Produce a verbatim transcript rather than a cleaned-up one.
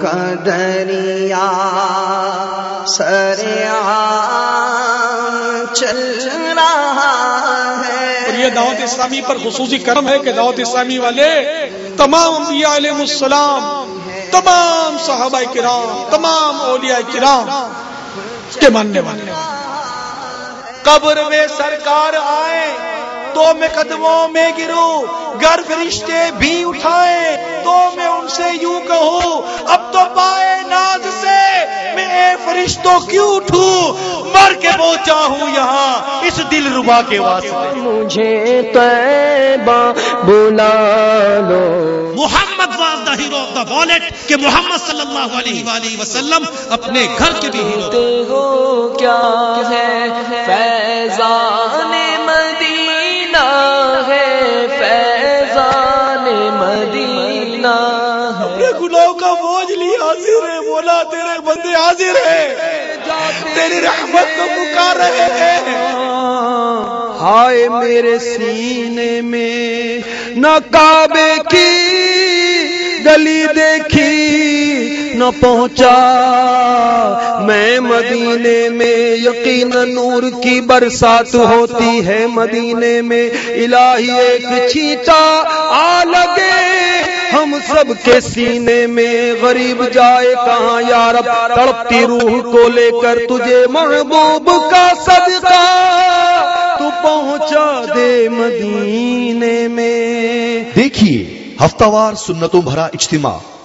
کا دریا سریعان چل رہا ہے. اور یہ دعوت اسلامی پر خصوصی کرم ہے کہ دعوت اسلامی والے تمام انبیاء علیہ السلام، تمام صحابہ کرام، تمام اولیاء کرام کے ماننے والے. قبر میں سرکار آئے تو میں قدموں میں گروں، گر فرشتے بھی اٹھائے تو میں ان سے یوں کہوں اب تو پائے ناز سے میں اے فرشتوں کیوں اٹھوں، مر کے پہنچا ہوں یہاں اس دل ربا کے واسطے. مجھے طیبہ بلا لو. Muhammad was the hero of the world کہ محمد صلی اللہ علیہ وآلہ وسلم اپنے گھر کے بھی ہیرو. ہو کیا ہے فیضان مدینہ ہے، فیضان مدینہ ہے. اپنے گناہوں کا بوجھ لی حاضر ہے مولا، تیرے بندے حاضر ہیں، تیری رحمت کو پکار رہے ہیں. ہائے میرے سینے میں نہ کعبے کی گلی دیکھی نہ پہنچا میں مدینے میں، یقینا نور کی برسات ہوتی ہے مدینے میں. الہی ایک چھینٹا آ لگے ہم سب کے سینے میں، غریب جائے کہاں یا رب تڑپتی روح کو لے کر تجھے محبوب کا صدقہ تو پہنچا دے مدینے میں. دیکھیے ہفتہ وار سنتوں بھرا اجتماع